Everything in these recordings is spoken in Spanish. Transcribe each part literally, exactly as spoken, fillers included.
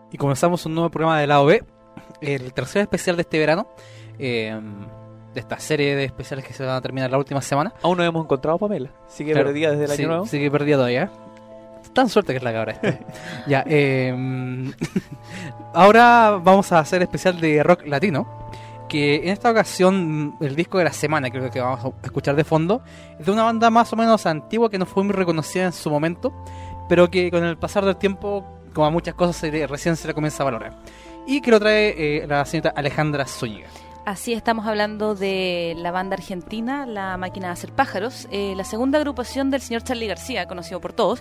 Y comenzamos un nuevo programa de Lado B, el tercer especial de este verano, eh, de esta serie de especiales que se van a terminar la última semana. Aún no hemos encontrado a Pamela, sigue Claro, perdida desde el sí, año nuevo. Sigue perdida todavía. Tan suerte que es la cabra esta. Ya, eh, ahora vamos a hacer especial de rock latino, que en esta ocasión el disco de la semana, creo que vamos a escuchar de fondo, es de una banda más o menos antigua que no fue muy reconocida en su momento, pero que con el pasar del tiempo, como a muchas cosas, se le- recién se le comienza a valorar. Y que lo trae eh, la señorita Alejandra Zúñiga. Así estamos hablando de la banda argentina, La Máquina de Hacer Pájaros, eh, la segunda agrupación del señor Charly García, conocido por todos,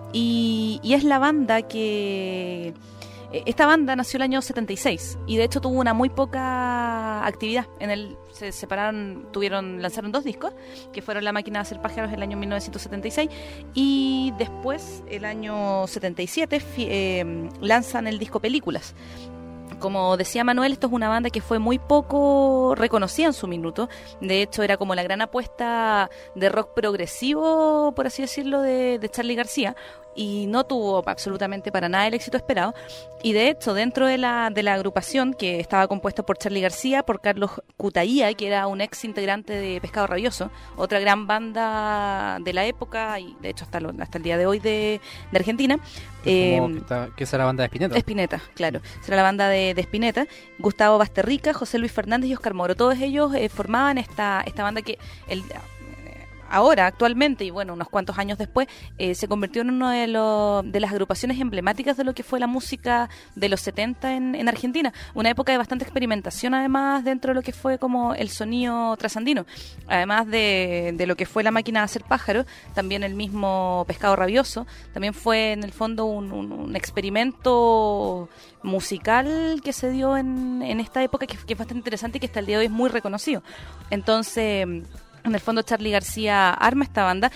y, y es la banda que... eh, Esta banda nació el año setenta y seis y de hecho tuvo una muy poca actividad. En el se separaron, tuvieron, lanzaron dos discos, que fueron La Máquina de Hacer Pájaros el año mil novecientos setenta y seis y después, el año setenta y siete, fi- eh, lanzan el disco Películas. Como decía Manuel, esto es una banda que fue muy poco reconocida en su minuto. De hecho, era como la gran apuesta de rock progresivo, por así decirlo, de, de Charly García. Y no tuvo absolutamente para nada el éxito esperado. Y de hecho, dentro de la, de la agrupación, que estaba compuesta por Charly García, por Carlos Cutaía, que era un ex integrante de Pescado Rabioso, otra gran banda de la época, y de hecho hasta, lo- hasta el día de hoy de, de Argentina. Que, como Eh, que, está- que esa es la banda de Spinetta. Spinetta, claro. Será la banda de, de Spinetta. Gustavo Basterrica, José Luis Fernández y Oscar Moro. Todos ellos eh, formaban esta, esta banda que el, eh, ahora, actualmente, y bueno, unos cuantos años después, eh, se convirtió en una de, los- de las agrupaciones emblemáticas de lo que fue la música de los setenta en, en Argentina. Una época de bastante experimentación, además, dentro de lo que fue como el sonido trasandino. Además de, de lo que fue La Máquina de Hacer Pájaros, también el mismo Pescado Rabioso, también fue en el fondo un, un- un experimento musical que se dio en, en esta época que, que es bastante interesante y que hasta el día de hoy es muy reconocido. Entonces, en el fondo Charly García arma esta banda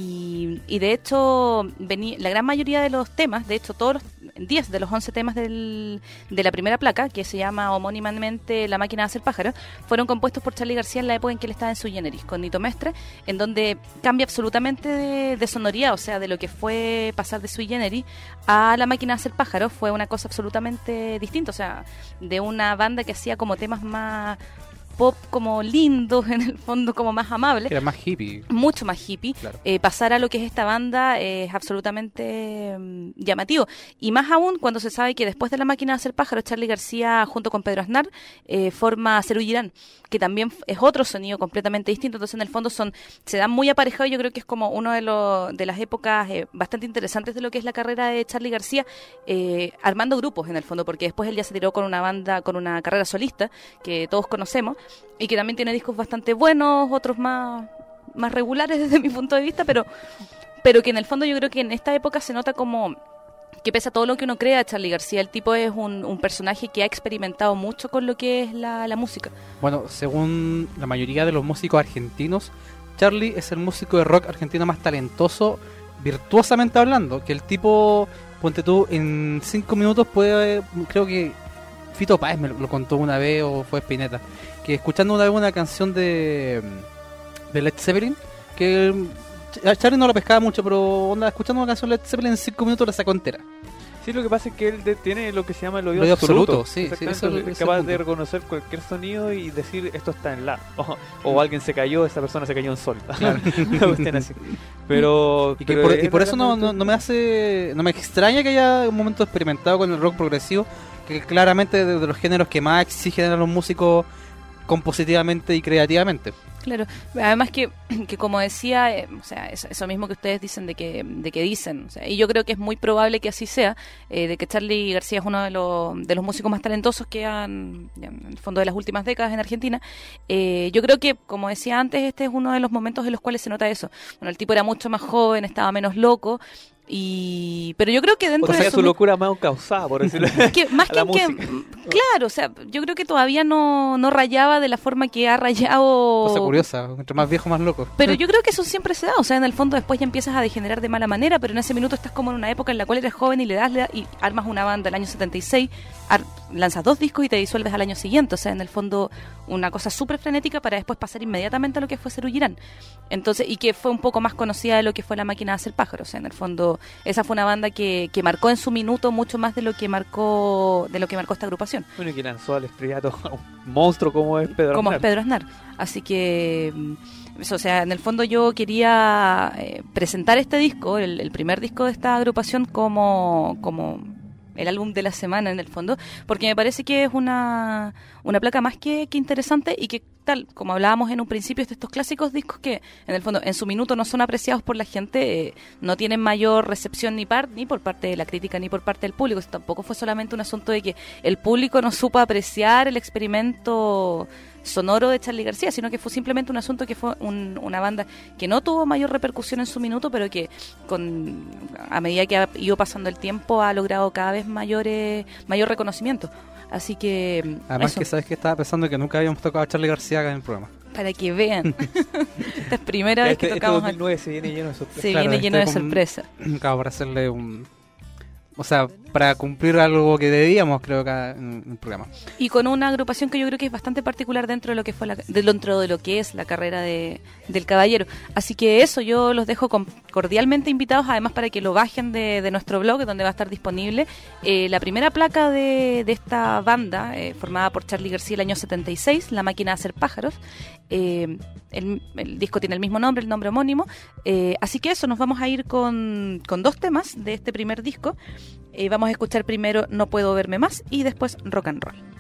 y, y de hecho vení- la gran mayoría de los temas, de hecho todos los diez de los once temas del, de la primera placa, que se llama homónimamente La Máquina de Hacer Pájaros, fueron compuestos por Charly García en la época en que él estaba en Sui Generis, con Nito Mestre, en donde cambia absolutamente de, de sonoridad, o sea, de lo que fue pasar de Sui Generis a La Máquina de Hacer Pájaros, fue una cosa absolutamente distinta, o sea, de una banda que hacía como temas más pop, como lindos, en el fondo como más amables, Que era más hippie. mucho más hippie, Claro. eh, pasar a lo que es esta banda eh, es absolutamente mm, llamativo. Y más aún cuando se sabe que después de La Máquina de Hacer Pájaros, Charly García junto con Pedro Aznar eh, forma Cerú Girán, que también f- es otro sonido completamente distinto. Entonces en el fondo son se dan muy aparejados y yo creo que es como uno de, los de las épocas eh, bastante interesantes de lo que es la carrera de Charly García, eh, armando grupos en el fondo, porque después él ya se tiró con una banda, con una carrera solista que todos conocemos y que también tiene discos bastante buenos, otros más más regulares desde mi punto de vista, pero pero que en el fondo yo creo que en esta época se nota como que pese a todo lo que uno crea, Charly García, el tipo es un, un personaje que ha experimentado mucho con lo que es la, la música. Bueno, según la mayoría de los músicos argentinos, Charly es el músico de rock argentino más talentoso, virtuosamente hablando. Que el tipo, ponte tú, en cinco minutos puede, creo que Fito Páez me lo, lo contó una vez o fue Spinetta, que escuchando una vez una canción de, de Led Zeppelin, que a Charly no lo pescaba mucho, pero onda, escuchando una canción de Led Zeppelin en cinco minutos la sacó entera. Sí, lo que pasa es que él de- tiene lo que se llama el oído El oído absoluto. absoluto, sí, sí, Exactamente, eso es lo- es ese es capaz el de punto. reconocer cualquier sonido y decir esto está en la. O, o alguien se cayó, esa persona se cayó en sol. Claro. Una cuestión así. Pero, Y, que pero por, es y por eso no, realmente- no, no me hace, no me extraña que haya un momento experimentado con el rock progresivo, que claramente de, de los géneros que más exigen a los músicos compositivamente y creativamente. Claro, además que, que como decía, eh, o sea, eso, eso mismo que ustedes dicen de que, de que dicen, o sea, y yo creo que es muy probable que así sea, eh, de que Charly García es uno de los, de los músicos más talentosos que han, ya, en el fondo de las últimas décadas en Argentina. Eh, yo creo que, como decía antes, este es uno de los momentos en los cuales se nota eso. Bueno, el tipo era mucho más joven, estaba menos loco, y pero yo creo que dentro O sea, de su locura más causada, por decirlo Es que más a que, la en que música. Claro, o sea, yo creo que todavía no, no rayaba de la forma que ha rayado... Cosa curiosa, entre más viejo más loco. Pero yo creo que eso siempre se da, o sea, en el fondo después ya empiezas a degenerar de mala manera, pero en ese minuto estás como en una época en la cual eres joven y le das, le das y armas una banda el año setenta y seis, ar- lanzas dos discos y te disuelves al año siguiente, o sea, en el fondo una cosa súper frenética para después pasar inmediatamente a lo que fue Serú Girán. Entonces, y que fue un poco más conocida de lo que fue La Máquina de Hacer Pájaros, o sea, en el fondo esa fue una banda que, que marcó en su minuto mucho más de lo que marcó de lo que marcó esta agrupación. Bueno, y que lanzó al estrellato a un monstruo como es Pedro Como Aznar. es Pedro Aznar. Así que, mm, eso, o sea, en el fondo yo quería eh, presentar este disco, el, el primer disco de esta agrupación, como, como el álbum de la semana en el fondo, porque me parece que es una, una placa más que, que interesante y que tal, como hablábamos en un principio, de estos clásicos discos que en el fondo en su minuto no son apreciados por la gente, eh, no tienen mayor recepción ni, par, ni por parte de la crítica ni por parte del público. Eso tampoco fue solamente un asunto de que el público no supo apreciar el experimento sonoro de Charly García, sino que fue simplemente un asunto que fue un, una banda que no tuvo mayor repercusión en su minuto, pero que con a medida que ha ido pasando el tiempo ha logrado cada vez mayores mayor reconocimiento. Así que Además eso, que sabes que estaba pensando que nunca habíamos tocado a Charly García acá en el programa. para que vean. Esta es primera Ya vez este, que este tocamos dos mil nueve se viene lleno de sorpresas. se Claro, viene lleno de este con- sorpresa. Claro, para hacerle un... O sea, para cumplir algo que debíamos, creo, acá en el programa. Y con una agrupación que yo creo que es bastante particular dentro de lo que fue la, de- dentro de lo que es la carrera de, del caballero. Así que eso, yo los dejo con- cordialmente invitados, además para que lo bajen de, de nuestro blog, donde va a estar disponible eh, la primera placa de, de esta banda, eh, formada por Charly García el año setenta y seis, La Máquina de Hacer Pájaros. Eh, el, el disco tiene el mismo nombre, el nombre homónimo. Eh, así que eso, nos vamos a ir con, con dos temas de este primer disco. Eh, vamos a escuchar primero No Puedo Verme Más y después Rock and Roll.